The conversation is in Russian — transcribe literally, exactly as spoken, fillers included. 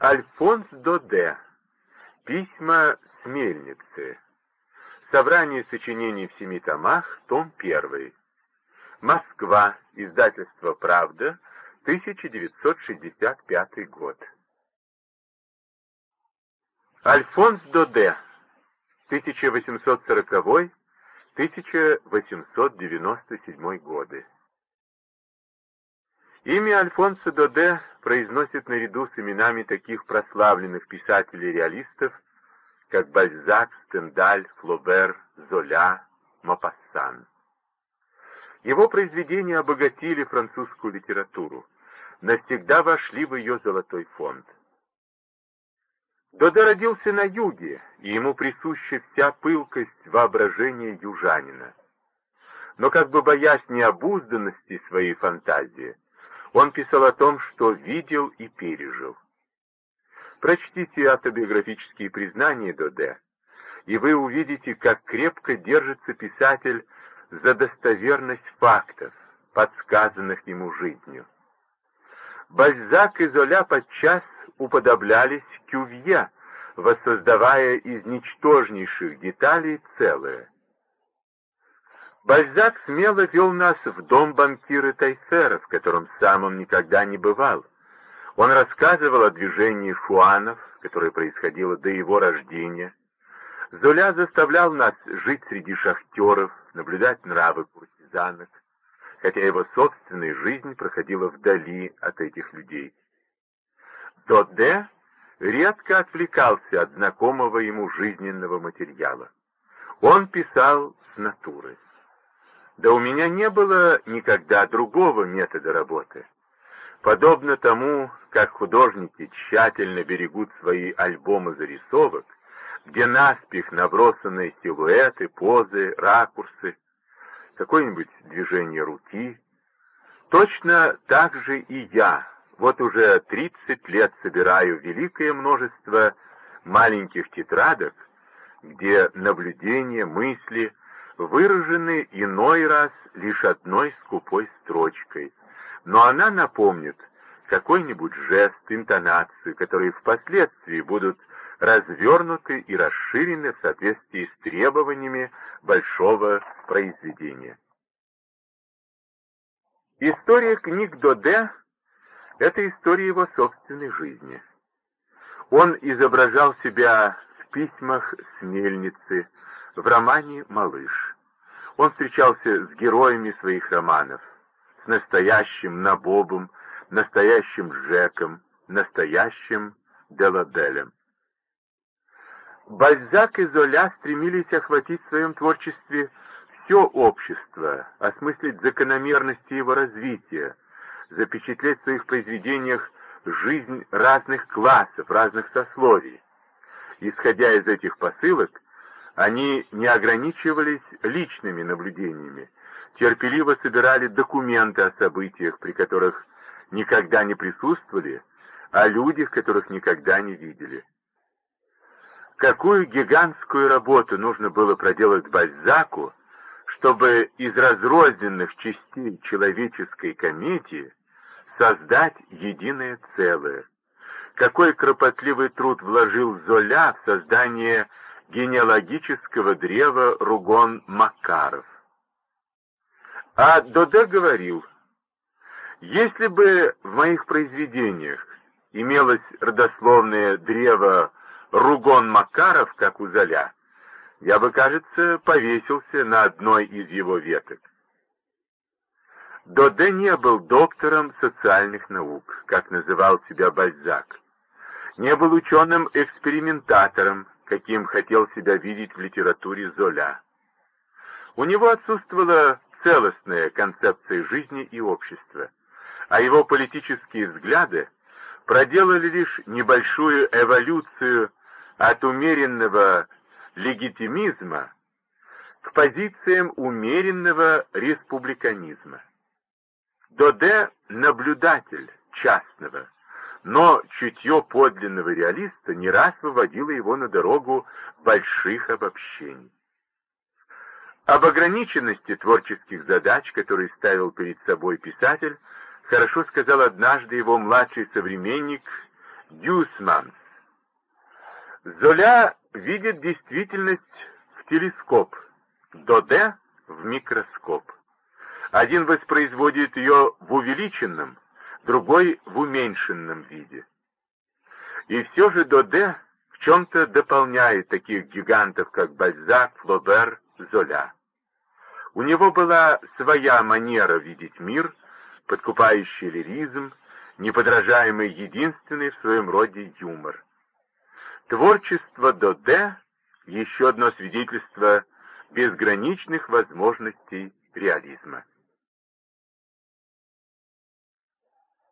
Альфонс Доде. Письма с мельницы. Собрание сочинений в семи томах, том первый. Москва. Издательство «Правда», тысяча девятьсот шестьдесят пятый год. Альфонс Доде. тысяча восемьсот сороковой — тысяча восемьсот девяносто седьмой годы. Имя Альфонса Доде произносит наряду с именами таких прославленных писателей-реалистов, как Бальзак, Стендаль, Флобер, Золя, Мопассан. Его произведения обогатили французскую литературу, навсегда вошли в ее золотой фонд. Доде родился на юге, и ему присуща вся пылкость воображения южанина. Но как бы боясь необузданности своей фантазии, он писал о том, что видел и пережил. Прочтите автобиографические признания Доде, и вы увидите, как крепко держится писатель за достоверность фактов, подсказанных ему жизнью. Бальзак и Золя подчас уподоблялись Кювье, воссоздавая из ничтожнейших деталей целое. Бальзак смело вел нас в дом банкира Тайфера, в котором сам он никогда не бывал. Он рассказывал о движении фуанов, которое происходило до его рождения. Золя заставлял нас жить среди шахтеров, наблюдать нравы куртизанок, хотя его собственная жизнь проходила вдали от этих людей. Доде редко отвлекался от знакомого ему жизненного материала. Он писал с натуры. Да у меня не было никогда другого метода работы. Подобно тому, как художники тщательно берегут свои альбомы зарисовок, где наспех набросаны силуэты, позы, ракурсы, какое-нибудь движение руки, точно так же и я вот уже тридцать лет собираю великое множество маленьких тетрадок, где наблюдения, мысли выражены иной раз лишь одной скупой строчкой, но она напомнит какой-нибудь жест, интонацию, которые впоследствии будут развернуты и расширены в соответствии с требованиями большого произведения. История книг Доде — это история его собственной жизни. Он изображал себя в письмах с мельницы, в романе «Малыш». Он встречался с героями своих романов, с настоящим Набобом, настоящим Жеком, настоящим Деладелем. Бальзак и Золя стремились охватить в своем творчестве все общество, осмыслить закономерности его развития, запечатлеть в своих произведениях жизнь разных классов, разных сословий. Исходя из этих посылок, они не ограничивались личными наблюдениями, терпеливо собирали документы о событиях, при которых никогда не присутствовали, о людях, которых никогда не видели. Какую гигантскую работу нужно было проделать Бальзаку, чтобы из разрозненных частей человеческой комедии создать единое целое? Какой кропотливый труд вложил Золя в создание генеалогического древа Ругон-Макаров? А Доде говорил: если бы в моих произведениях имелось родословное древо Ругон-Макаров, как у Золя, я бы, кажется, повесился на одной из его веток. Доде не был доктором социальных наук, как называл себя Бальзак, не был ученым-экспериментатором, каким хотел себя видеть в литературе Золя. У него отсутствовала целостная концепция жизни и общества, а его политические взгляды проделали лишь небольшую эволюцию от умеренного легитимизма к позициям умеренного республиканизма. Доде — наблюдатель частного, но чутье подлинного реалиста не раз выводило его на дорогу больших обобщений. Об ограниченности творческих задач, которые ставил перед собой писатель, хорошо сказал однажды его младший современник Гюсманс. Золя видит действительность в телескоп, Доде — в микроскоп. Один воспроизводит ее в увеличенном, другой — в уменьшенном виде. И все же Доде в чем-то дополняет таких гигантов, как Бальзак, Флобер, Золя. У него была своя манера видеть мир, подкупающий лиризм, неподражаемый единственный в своем роде юмор. Творчество Доде — еще одно свидетельство безграничных возможностей реализма.